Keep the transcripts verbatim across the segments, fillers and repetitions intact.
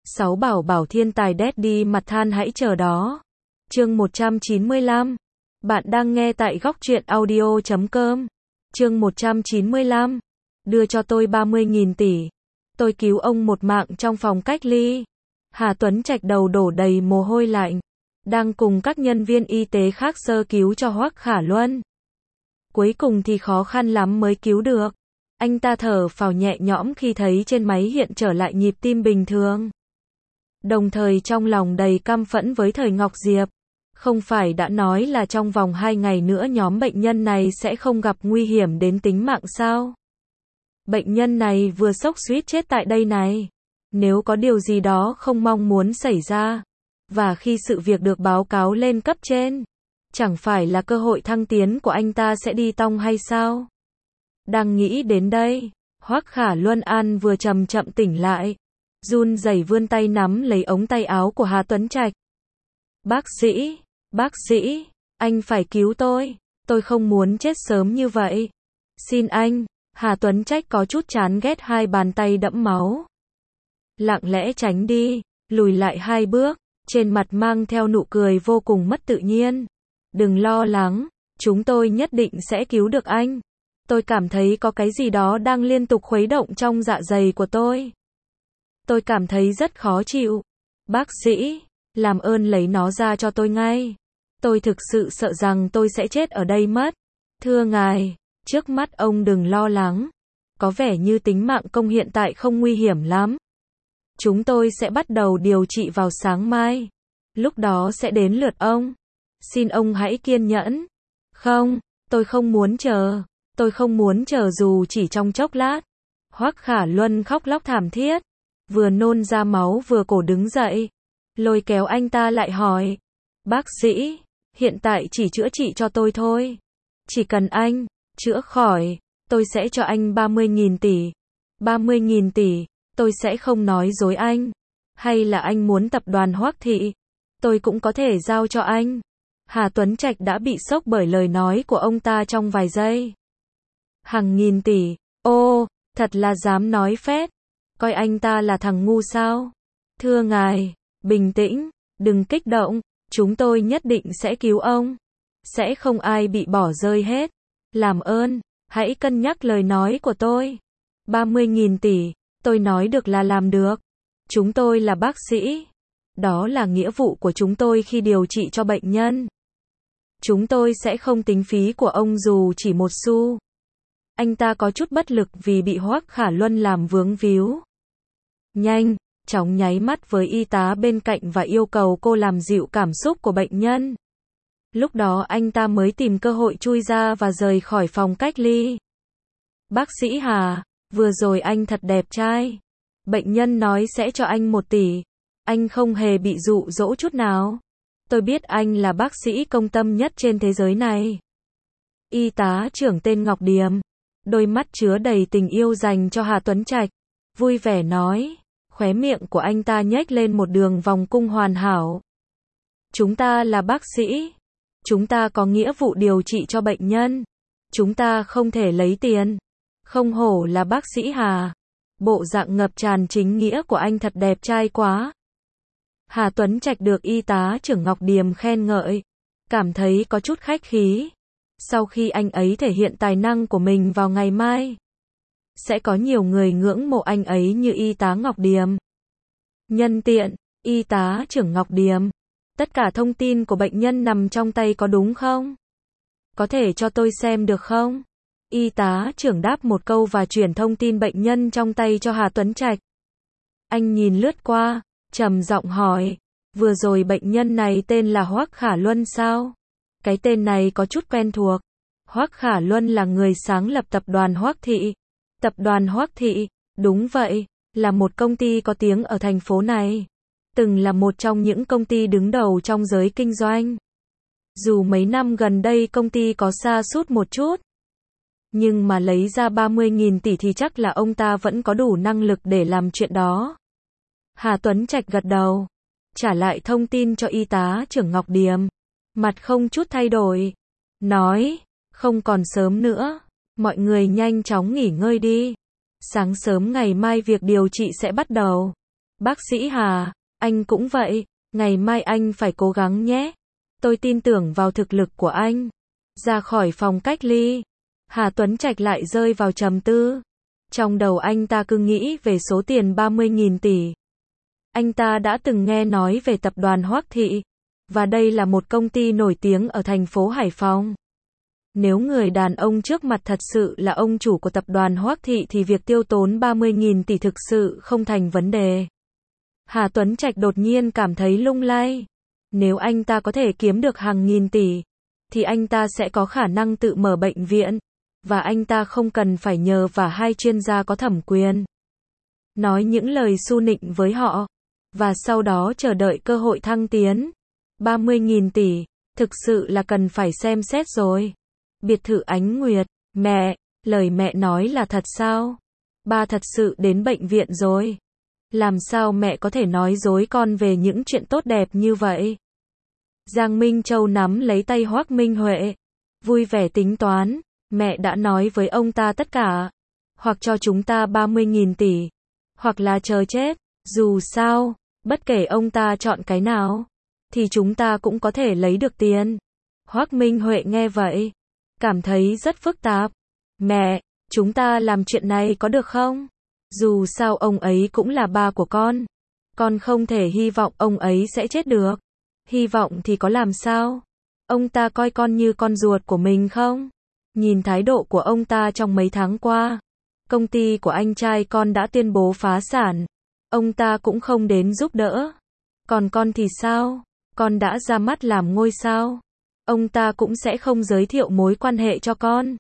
Sáu bảo bảo thiên tài Daddy mặt than hãy chờ đó. Chương một trăm chín mươi lăm. Bạn đang nghe tại góc truyện audio chấm com. Chương một trăm chín mươi lăm. Đưa cho tôi ba mươi nghìn tỷ. Tôi cứu ông một mạng trong phòng cách ly. Hà Tuấn Trạch đầu đổ đầy mồ hôi lạnh. Đang cùng các nhân viên y tế khác sơ cứu cho Hoắc Khả Luân. Cuối cùng thì khó khăn lắm mới cứu được. Anh ta thở phào nhẹ nhõm khi thấy trên máy hiện trở lại nhịp tim bình thường. Đồng thời trong lòng đầy căm phẫn với Thời Ngọc Diệp. Không phải đã nói là trong vòng hai ngày nữa nhóm bệnh nhân này sẽ không gặp nguy hiểm đến tính mạng sao? Bệnh nhân này vừa sốc suýt chết tại đây này. Nếu có điều gì đó không mong muốn xảy ra, và khi sự việc được báo cáo lên cấp trên, chẳng phải là cơ hội thăng tiến của anh ta sẽ đi tong hay sao? Đang nghĩ đến đây, Hoắc Khả Luân An vừa chậm chậm tỉnh lại, run rẩy vươn tay nắm lấy ống tay áo của Hà Tuấn Trạch. Bác sĩ, bác sĩ, anh phải cứu tôi, tôi không muốn chết sớm như vậy. Xin anh, Hà Tuấn Trạch có chút chán ghét hai bàn tay đẫm máu. Lặng lẽ tránh đi, lùi lại hai bước, trên mặt mang theo nụ cười vô cùng mất tự nhiên. Đừng lo lắng, chúng tôi nhất định sẽ cứu được anh. Tôi cảm thấy có cái gì đó đang liên tục khuấy động trong dạ dày của tôi. Tôi cảm thấy rất khó chịu. Bác sĩ, làm ơn lấy nó ra cho tôi ngay. Tôi thực sự sợ rằng tôi sẽ chết ở đây mất. Thưa ngài, trước mắt ông đừng lo lắng. Có vẻ như tính mạng công hiện tại không nguy hiểm lắm. Chúng tôi sẽ bắt đầu điều trị vào sáng mai. Lúc đó sẽ đến lượt ông. Xin ông hãy kiên nhẫn. Không, tôi không muốn chờ. Tôi không muốn chờ dù chỉ trong chốc lát. Hoắc Khả Luân khóc lóc thảm thiết. Vừa nôn ra máu vừa cổ đứng dậy. Lôi kéo anh ta lại hỏi. Bác sĩ, hiện tại chỉ chữa trị cho tôi thôi. Chỉ cần anh chữa khỏi, tôi sẽ cho anh ba mươi nghìn tỷ. ba mươi nghìn tỷ, tôi sẽ không nói dối anh. Hay là anh muốn tập đoàn Hoắc Thị, tôi cũng có thể giao cho anh. Hà Tuấn Trạch đã bị sốc bởi lời nói của ông ta trong vài giây. Hàng nghìn tỷ, ô, thật là dám nói phét. Coi anh ta là thằng ngu sao? Thưa ngài, bình tĩnh, đừng kích động, chúng tôi nhất định sẽ cứu ông. Sẽ không ai bị bỏ rơi hết. Làm ơn, hãy cân nhắc lời nói của tôi. ba mươi nghìn tỷ, tôi nói được là làm được. Chúng tôi là bác sĩ. Đó là nghĩa vụ của chúng tôi khi điều trị cho bệnh nhân. Chúng tôi sẽ không tính phí của ông dù chỉ một xu. Anh ta có chút bất lực vì bị Hoắc Khả Luân làm vướng víu. Nhanh, chóng nháy mắt với y tá bên cạnh và yêu cầu cô làm dịu cảm xúc của bệnh nhân. Lúc đó anh ta mới tìm cơ hội chui ra và rời khỏi phòng cách ly. Bác sĩ Hà, vừa rồi anh thật đẹp trai. Bệnh nhân nói sẽ cho anh một tỷ. Anh không hề bị dụ dỗ chút nào. Tôi biết anh là bác sĩ công tâm nhất trên thế giới này. Y tá trưởng tên Ngọc Điềm, đôi mắt chứa đầy tình yêu dành cho Hà Tuấn Trạch, vui vẻ nói, khóe miệng của anh ta nhếch lên một đường vòng cung hoàn hảo. Chúng ta là bác sĩ. Chúng ta có nghĩa vụ điều trị cho bệnh nhân. Chúng ta không thể lấy tiền. Không hổ là bác sĩ Hà. Bộ dạng ngập tràn chính nghĩa của anh thật đẹp trai quá. Hà Tuấn Trạch được y tá trưởng Ngọc Điềm khen ngợi, cảm thấy có chút khách khí. Sau khi anh ấy thể hiện tài năng của mình vào ngày mai, sẽ có nhiều người ngưỡng mộ anh ấy như y tá Ngọc Điềm. Nhân tiện, y tá trưởng Ngọc Điềm, tất cả thông tin của bệnh nhân nằm trong tay có đúng không? Có thể cho tôi xem được không? Y tá trưởng đáp một câu và chuyển thông tin bệnh nhân trong tay cho Hà Tuấn Trạch. Anh nhìn lướt qua, trầm giọng hỏi, vừa rồi bệnh nhân này tên là Hoắc Khả Luân sao? Cái tên này có chút quen thuộc. Hoắc Khả Luân là người sáng lập tập đoàn Hoắc Thị. Tập đoàn Hoắc Thị, đúng vậy, là một công ty có tiếng ở thành phố này. Từng là một trong những công ty đứng đầu trong giới kinh doanh. Dù mấy năm gần đây công ty có sa sút một chút, nhưng mà lấy ra ba mươi nghìn tỷ thì chắc là ông ta vẫn có đủ năng lực để làm chuyện đó. Hà Tuấn Trạch gật đầu, trả lại thông tin cho y tá trưởng Ngọc Điềm, mặt không chút thay đổi, nói, không còn sớm nữa, mọi người nhanh chóng nghỉ ngơi đi. Sáng sớm ngày mai việc điều trị sẽ bắt đầu. Bác sĩ Hà, anh cũng vậy, ngày mai anh phải cố gắng nhé. Tôi tin tưởng vào thực lực của anh. Ra khỏi phòng cách ly, Hà Tuấn Trạch lại rơi vào trầm tư. Trong đầu anh ta cứ nghĩ về số tiền ba mươi nghìn tỷ. Anh ta đã từng nghe nói về tập đoàn Hoắc Thị, và đây là một công ty nổi tiếng ở thành phố Hải Phòng. Nếu người đàn ông trước mặt thật sự là ông chủ của tập đoàn Hoắc Thị thì việc tiêu tốn ba mươi nghìn tỷ thực sự không thành vấn đề. Hà Tuấn Trạch đột nhiên cảm thấy lung lay. Nếu anh ta có thể kiếm được hàng nghìn tỷ, thì anh ta sẽ có khả năng tự mở bệnh viện, và anh ta không cần phải nhờ vào hai chuyên gia có thẩm quyền. Nói những lời su nịnh với họ, và sau đó chờ đợi cơ hội thăng tiến. ba mươi nghìn tỷ, thực sự là cần phải xem xét rồi. Biệt thự Ánh Nguyệt, mẹ, lời mẹ nói là thật sao? Ba thật sự đến bệnh viện rồi. Làm sao mẹ có thể nói dối con về những chuyện tốt đẹp như vậy? Giang Minh Châu nắm lấy tay Hoắc Minh Huệ, vui vẻ tính toán, mẹ đã nói với ông ta tất cả, hoặc cho chúng ta ba mươi nghìn tỷ, hoặc là chờ chết, dù sao, bất kể ông ta chọn cái nào, thì chúng ta cũng có thể lấy được tiền. Hoắc Minh Huệ nghe vậy, cảm thấy rất phức tạp. Mẹ, chúng ta làm chuyện này có được không? Dù sao ông ấy cũng là ba của con. Con không thể hy vọng ông ấy sẽ chết được. Hy vọng thì có làm sao? Ông ta coi con như con ruột của mình không? Nhìn thái độ của ông ta trong mấy tháng qua, công ty của anh trai con đã tuyên bố phá sản. Ông ta cũng không đến giúp đỡ. Còn con thì sao? Con đã ra mắt làm ngôi sao. Ông ta cũng sẽ không giới thiệu mối quan hệ cho con.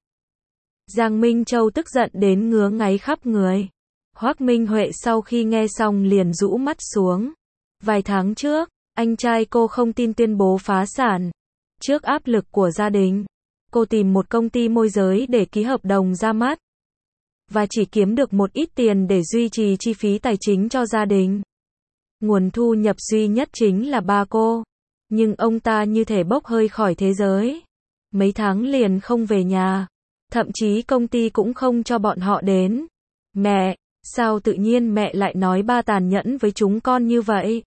Giang Minh Châu tức giận đến ngứa ngáy khắp người. Hoắc Minh Huệ sau khi nghe xong liền rũ mắt xuống. Vài tháng trước, anh trai cô không tin tuyên bố phá sản. Trước áp lực của gia đình, cô tìm một công ty môi giới để ký hợp đồng ra mắt. Và chỉ kiếm được một ít tiền để duy trì chi phí tài chính cho gia đình. Nguồn thu nhập duy nhất chính là ba cô. Nhưng ông ta như thể bốc hơi khỏi thế giới. Mấy tháng liền không về nhà. Thậm chí công ty cũng không cho bọn họ đến. Mẹ, sao tự nhiên mẹ lại nói ba tàn nhẫn với chúng con như vậy?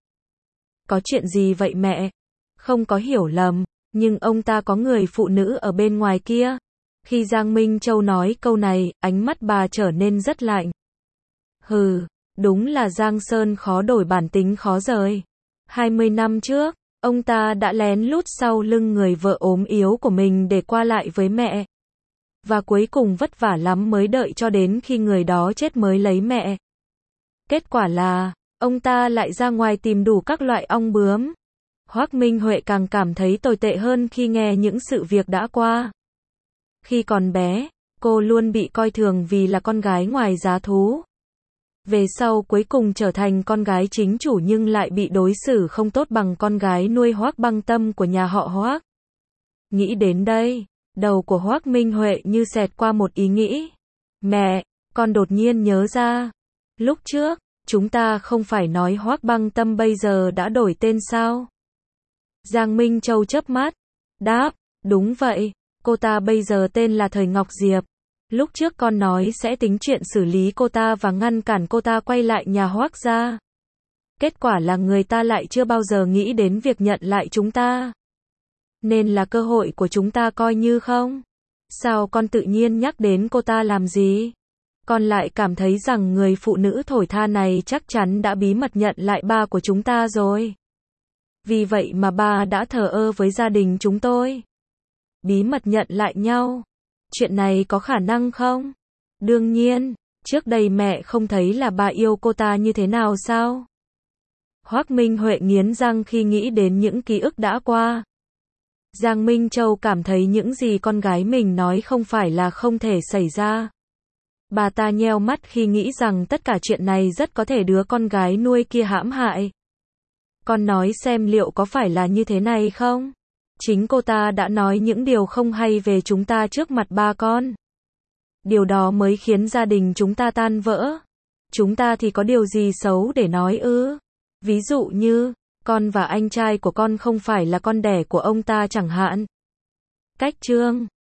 Có chuyện gì vậy mẹ? Không có hiểu lầm, nhưng ông ta có người phụ nữ ở bên ngoài kia. Khi Giang Minh Châu nói câu này, ánh mắt bà trở nên rất lạnh. Hừ, đúng là Giang Sơn khó đổi bản tính khó rời. hai mươi năm trước, ông ta đã lén lút sau lưng người vợ ốm yếu của mình để qua lại với mẹ. Và cuối cùng vất vả lắm mới đợi cho đến khi người đó chết mới lấy mẹ. Kết quả là, ông ta lại ra ngoài tìm đủ các loại ong bướm. Hoắc Minh Huệ càng cảm thấy tồi tệ hơn khi nghe những sự việc đã qua. Khi còn bé, cô luôn bị coi thường vì là con gái ngoài giá thú. Về sau cuối cùng trở thành con gái chính chủ nhưng lại bị đối xử không tốt bằng con gái nuôi Hoắc Băng Tâm của nhà họ Hoắc. Nghĩ đến đây, đầu của Hoắc Minh Huệ như xẹt qua một ý nghĩ. Mẹ, con đột nhiên nhớ ra. Lúc trước, chúng ta không phải nói Hoắc Băng Tâm bây giờ đã đổi tên sao? Giang Minh Châu chớp mắt. Đáp, đúng vậy, cô ta bây giờ tên là Thời Ngọc Diệp. Lúc trước con nói sẽ tính chuyện xử lý cô ta và ngăn cản cô ta quay lại nhà Hoắc gia. Kết quả là người ta lại chưa bao giờ nghĩ đến việc nhận lại chúng ta. Nên là cơ hội của chúng ta coi như không. Sao con tự nhiên nhắc đến cô ta làm gì? Con lại cảm thấy rằng người phụ nữ thổi tha này chắc chắn đã bí mật nhận lại ba của chúng ta rồi. Vì vậy mà ba đã thờ ơ với gia đình chúng tôi. Bí mật nhận lại nhau. Chuyện này có khả năng không? Đương nhiên, trước đây mẹ không thấy là ba yêu cô ta như thế nào sao? Hoắc Minh Huệ nghiến răng khi nghĩ đến những ký ức đã qua. Giang Minh Châu cảm thấy những gì con gái mình nói không phải là không thể xảy ra. Bà ta nheo mắt khi nghĩ rằng tất cả chuyện này rất có thể đứa con gái nuôi kia hãm hại. Con nói xem liệu có phải là như thế này không? Chính cô ta đã nói những điều không hay về chúng ta trước mặt ba con. Điều đó mới khiến gia đình chúng ta tan vỡ. Chúng ta thì có điều gì xấu để nói ư? Ví dụ như, con và anh trai của con không phải là con đẻ của ông ta chẳng hạn. Cách chương